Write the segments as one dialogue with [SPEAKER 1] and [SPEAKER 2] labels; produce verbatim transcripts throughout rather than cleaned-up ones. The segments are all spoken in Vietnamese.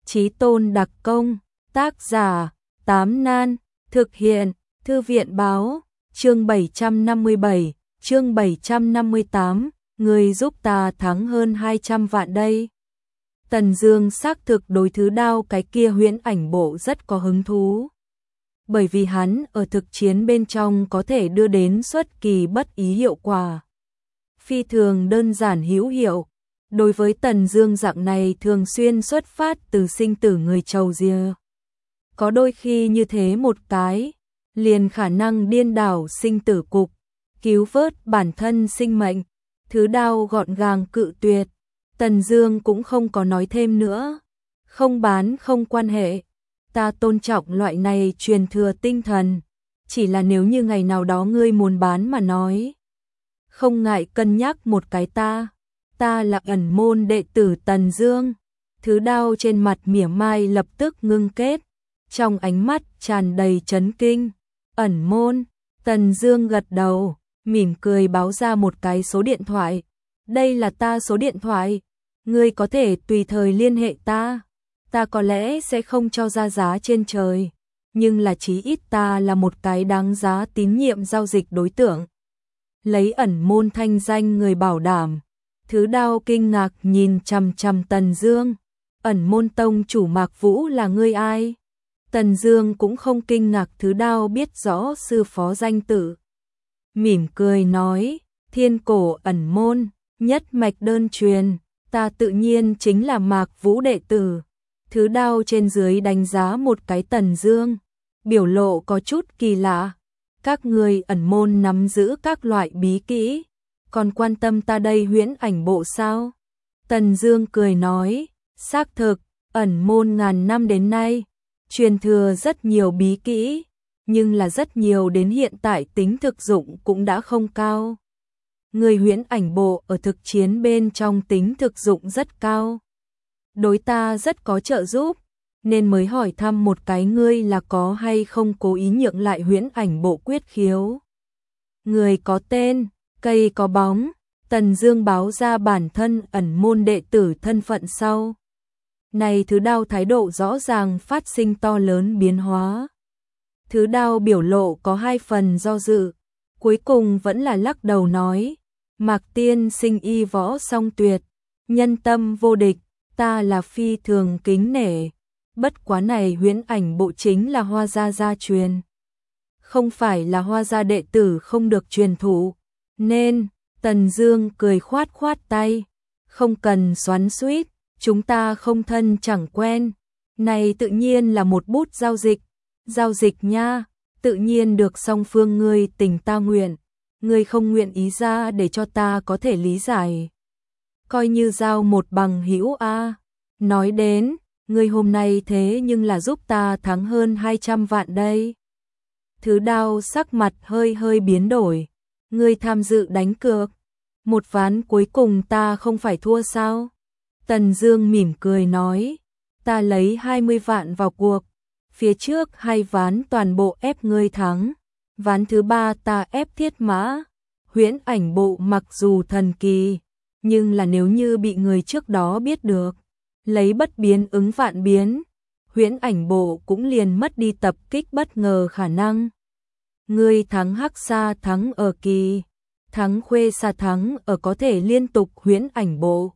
[SPEAKER 1] Chí tôn đặc công, tác giả, Tám Nan, thực hiện, Thư viện báo, chương bảy trăm năm mươi bảy, chương bảy trăm năm mươi tám, người giúp ta thắng hơn hai trăm vạn đây. Tần Dương xác thực đối thứ đao cái kia huyễn ảnh bộ rất có hứng thú. Bởi vì hắn ở thực chiến bên trong có thể đưa đến xuất kỳ bất ý hiệu quả. Phi thường đơn giản hữu hiệu. Đối với Tần Dương dạng này thường xuyên xuất phát từ sinh tử người trầu rìa. Có đôi khi như thế một cái, liền khả năng điên đảo sinh tử cục, cứu vớt bản thân sinh mệnh. Thứ đao gọn gàng cự tuyệt. Tần Dương cũng không có nói thêm nữa. Không bán không quan hệ. Ta tôn trọng loại này truyền thừa tinh thần. Chỉ là nếu như ngày nào đó ngươi muốn bán mà nói, không ngại cân nhắc một cái ta. Ta là ẩn môn đệ tử Tần Dương. Thứ đao trên mặt mỉa mai lập tức ngưng kết. Trong ánh mắt tràn đầy chấn kinh. Ẩn môn. Tần Dương gật đầu, mỉm cười báo ra một cái số điện thoại. Đây là ta số điện thoại. Ngươi có thể tùy thời liên hệ ta. Ta có lẽ sẽ không cho ra giá trên trời, nhưng là chí ít ta là một cái đáng giá tín nhiệm giao dịch đối tượng. Lấy ẩn môn thanh danh người bảo đảm. Thứ đao kinh ngạc nhìn chằm chằm Tần Dương. Ẩn môn tông chủ Mạc Vũ là ngươi ai? Tần Dương cũng không kinh ngạc thứ đao biết rõ sư phó danh tự. Mỉm cười nói, thiên cổ ẩn môn, nhất mạch đơn truyền, ta tự nhiên chính là Mạc Vũ đệ tử. Thứ đao trên dưới đánh giá một cái Tần Dương, biểu lộ có chút kỳ lạ. Các người ẩn môn nắm giữ các loại bí kỹ, còn quan tâm ta đây huyễn ảnh bộ sao? Tần Dương cười nói, xác thực, ẩn môn ngàn năm đến nay, truyền thừa rất nhiều bí kỹ, nhưng là rất nhiều đến hiện tại tính thực dụng cũng đã không cao. Người huyễn ảnh bộ ở thực chiến bên trong tính thực dụng rất cao. Đối ta rất có trợ giúp, nên mới hỏi thăm một cái ngươi là có hay không cố ý nhượng lại huyễn ảnh bộ quyết khiếu. Người có tên, cây có bóng. Tần Dương báo ra bản thân ẩn môn đệ tử thân phận sau. Này thứ đao thái độ rõ ràng phát sinh to lớn biến hóa. Thứ đao biểu lộ có hai phần do dự, cuối cùng vẫn là lắc đầu nói, Mạc tiên sinh y võ song tuyệt, nhân tâm vô địch, ta là phi thường kính nể. Bất quá này huyễn ảnh bộ chính là Hoa gia gia truyền, không phải là Hoa gia đệ tử không được truyền thụ, nên Tần Dương cười khoát khoát tay, không cần xoắn xuýt, chúng ta không thân chẳng quen, này tự nhiên là một bút giao dịch, giao dịch nha, tự nhiên được song phương ngươi tình ta nguyện, ngươi không nguyện ý ra để cho ta có thể lý giải, coi như giao một bằng hữu a. Nói đến, ngươi hôm nay thế nhưng là giúp ta thắng hơn hai trăm vạn đây. Thứ đao sắc mặt hơi hơi biến đổi, ngươi tham dự đánh cược, một ván cuối cùng ta không phải thua sao? Tần Dương mỉm cười nói, ta lấy hai mươi vạn vào cuộc, phía trước hai ván toàn bộ ép ngươi thắng, ván thứ ba ta ép thiết mã. Huyễn ảnh bộ mặc dù thần kỳ, nhưng là nếu như bị người trước đó biết được, lấy bất biến ứng vạn biến, huyễn ảnh bộ cũng liền mất đi tập kích bất ngờ khả năng. Ngươi thắng Hắc Sa thắng ở kỳ, thắng Khuê Sa thắng ở có thể liên tục huyễn ảnh bộ.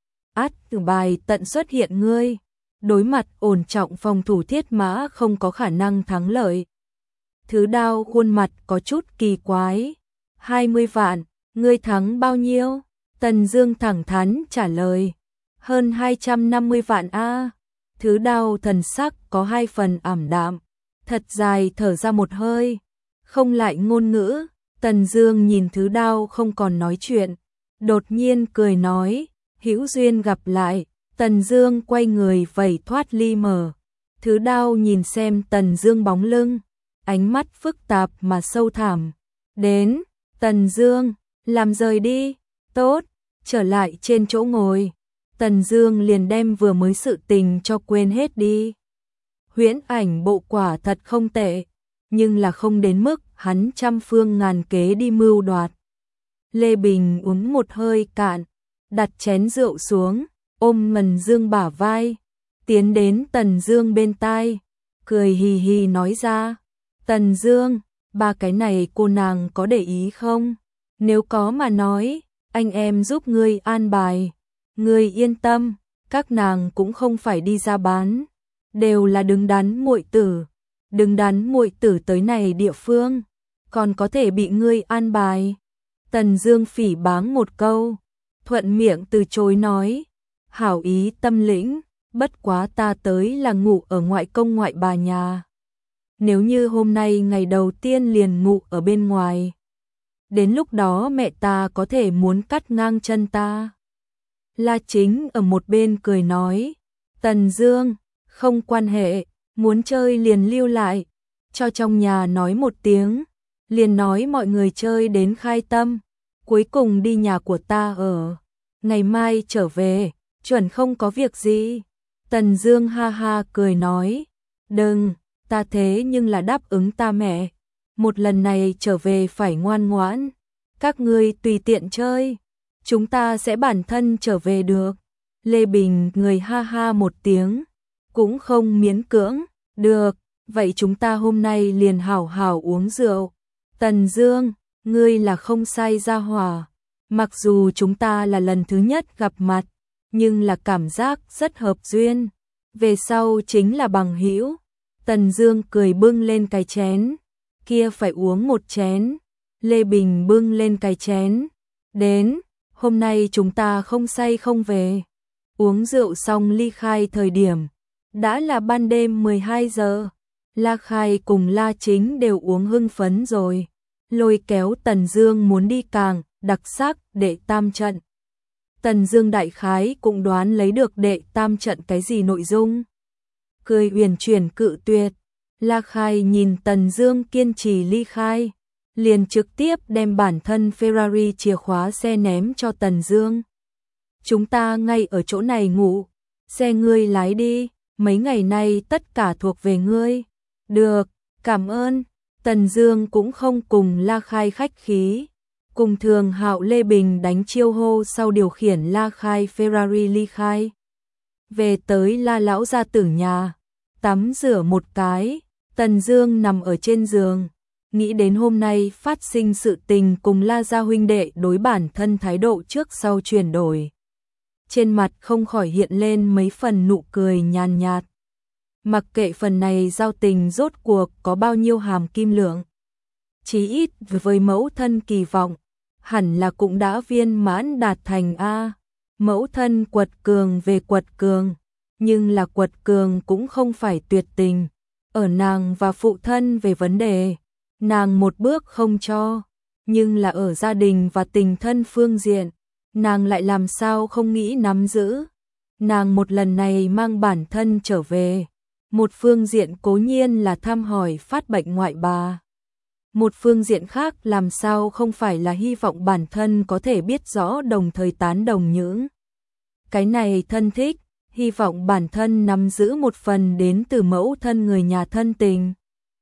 [SPEAKER 1] Át từ bài tận xuất hiện ngươi, đối mặt ổn trọng phòng thủ thiết mã không có khả năng thắng lợi. Thứ đao khuôn mặt có chút kỳ quái, hai mươi vạn, ngươi thắng bao nhiêu? Tần Dương thẳng thắn trả lời, hơn hai trăm năm mươi vạn a. Thứ đao thần sắc có hai phần ảm đạm, thật dài thở ra một hơi, không lại ngôn ngữ. Tần Dương nhìn thứ đao không còn nói chuyện, đột nhiên cười nói, hữu duyên gặp lại. Tần Dương quay người vẩy thoát ly mở. Thứ đao nhìn xem Tần Dương bóng lưng, ánh mắt phức tạp mà sâu thẳm. Đến, Tần Dương, làm rời đi. Tốt, trở lại trên chỗ ngồi. Tần Dương liền đem vừa mới sự tình cho quên hết đi. Huyễn ảnh bộ quả thật không tệ, nhưng là không đến mức hắn trăm phương ngàn kế đi mưu đoạt. Lê Bình uống một hơi cạn, đặt chén rượu xuống, ôm Tần Dương bả vai, tiến đến Tần Dương bên tai, cười hì hì nói ra, Tần Dương, ba cái này cô nàng có để ý không? Nếu có mà nói, anh em giúp ngươi an bài, ngươi yên tâm, các nàng cũng không phải đi ra bán, đều là đứng đắn muội tử, đứng đắn muội tử tới này địa phương, còn có thể bị ngươi an bài. Tần Dương phỉ báng một câu, thuận miệng từ chối nói, hảo ý tâm lĩnh, bất quá ta tới là ngủ ở ngoại công ngoại bà nhà. Nếu như hôm nay ngày đầu tiên liền ngủ ở bên ngoài, đến lúc đó mẹ ta có thể muốn cắt ngang chân ta. La Chính ở một bên cười nói, Tần Dương, không quan hệ, muốn chơi liền lưu lại, cho trong nhà nói một tiếng, liền nói mọi người chơi đến khai tâm, cuối cùng đi nhà của ta ở, ngày mai trở về, chuẩn không có việc gì. Tần Dương ha ha cười nói, đừng, ta thế nhưng là đáp ứng ta mẹ, một lần này trở về phải ngoan ngoãn, các ngươi tùy tiện chơi, chúng ta sẽ bản thân trở về được. Lê Bình người ha ha một tiếng, cũng không miễn cưỡng, được, vậy chúng ta hôm nay liền hảo hảo uống rượu. Tần Dương, ngươi là không sai ra hỏa, mặc dù chúng ta là lần thứ nhất gặp mặt, nhưng là cảm giác rất hợp duyên, về sau chính là bằng hữu. Tần Dương cười bưng lên cái chén, kia phải uống một chén. Lê Bình bưng lên cái chén, đến, hôm nay chúng ta không say không về. Uống rượu xong ly khai thời điểm, đã là ban đêm mười hai giờ, La Khai cùng La Chính đều uống hưng phấn rồi, lôi kéo Tần Dương muốn đi càng đặc sắc đệ tam trận. Tần Dương đại khái cũng đoán lấy được đệ tam trận cái gì nội dung, cười uyển chuyển cự tuyệt. La Khai nhìn Tần Dương kiên trì ly khai, liền trực tiếp đem bản thân Ferrari chìa khóa xe ném cho Tần Dương. Chúng ta ngay ở chỗ này ngủ, xe ngươi lái đi, mấy ngày nay tất cả thuộc về ngươi. Được, cảm ơn. Tần Dương cũng không cùng La Khai khách khí, cùng Thường Hạo Lê Bình đánh chiêu hô sau điều khiển La Khai Ferrari ly khai. Về tới La lão gia tử nhà, tắm rửa một cái, Tần Dương nằm ở trên giường, nghĩ đến hôm nay phát sinh sự tình cùng La gia huynh đệ đối bản thân thái độ trước sau chuyển đổi. Trên mặt không khỏi hiện lên mấy phần nụ cười nhàn nhạt. Mặc kệ phần này giao tình rốt cuộc có bao nhiêu hàm kim lượng, chí ít với mẫu thân kỳ vọng, hẳn là cũng đã viên mãn đạt thành a. Mẫu thân quật cường về quật cường, nhưng là quật cường cũng không phải tuyệt tình. Ở nàng và phụ thân về vấn đề, nàng một bước không cho, nhưng là ở gia đình và tình thân phương diện, nàng lại làm sao không nghĩ nắm giữ. Nàng một lần này mang bản thân trở về, một phương diện cố nhiên là thăm hỏi phát bệnh ngoại bà, một phương diện khác làm sao không phải là hy vọng bản thân có thể biết rõ đồng thời tán đồng những cái này thân thích, hy vọng bản thân nắm giữ một phần đến từ mẫu thân người nhà thân tình.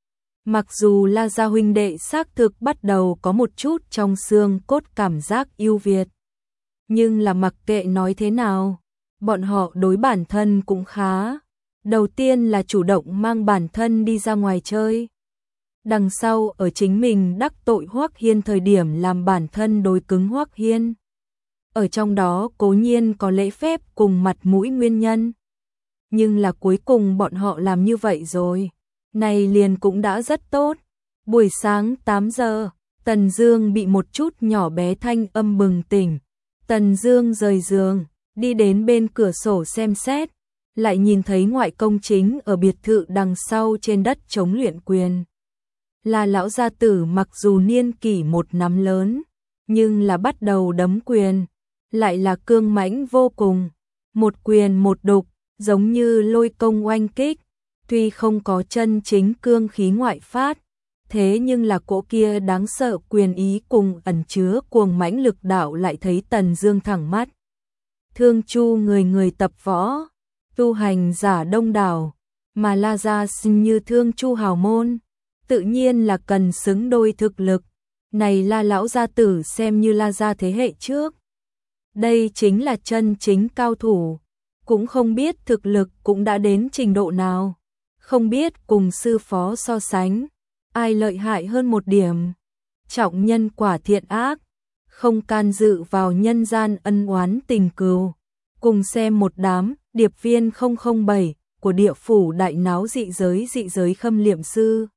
[SPEAKER 1] Mặc dù La gia huynh đệ xác thực bắt đầu có một chút trong xương cốt cảm giác yêu Việt, nhưng là mặc kệ nói thế nào, bọn họ đối bản thân cũng khá. Đầu tiên là chủ động mang bản thân đi ra ngoài chơi, đằng sau ở chính mình đắc tội Hoắc Hiên thời điểm làm bản thân đối cứng Hoắc Hiên. Ở trong đó cố nhiên có lễ phép cùng mặt mũi nguyên nhân, nhưng là cuối cùng bọn họ làm như vậy rồi, này liền cũng đã rất tốt. Buổi sáng tám giờ, Tần Dương bị một chút nhỏ bé thanh âm bừng tỉnh. Tần Dương rời giường, đi đến bên cửa sổ xem xét, lại nhìn thấy ngoại công chính ở biệt thự đằng sau trên đất chống luyện quyền. Là lão gia tử mặc dù niên kỷ một năm lớn, nhưng là bắt đầu đấm quyền, lại là cương mãnh vô cùng, một quyền một đục, giống như lôi công oanh kích, tuy không có chân chính cương khí ngoại phát, thế nhưng là cỗ kia đáng sợ quyền ý cùng ẩn chứa cuồng mãnh lực đạo lại thấy Tần Dương thẳng mắt. Thương Chu người người tập võ, tu hành giả đông đảo, mà La gia sinh như Thương Chu hào môn, tự nhiên là cần xứng đôi thực lực. Này La lão gia tử xem như La gia thế hệ trước, đây chính là chân chính cao thủ, cũng không biết thực lực cũng đã đến trình độ nào. Không biết cùng sư phó so sánh, ai lợi hại hơn một điểm. Trọng nhân quả thiện ác, không can dự vào nhân gian ân oán tình cừu. Cùng xem một đám điệp viên không không bảy của địa phủ đại náo dị giới dị giới khâm liệm sư.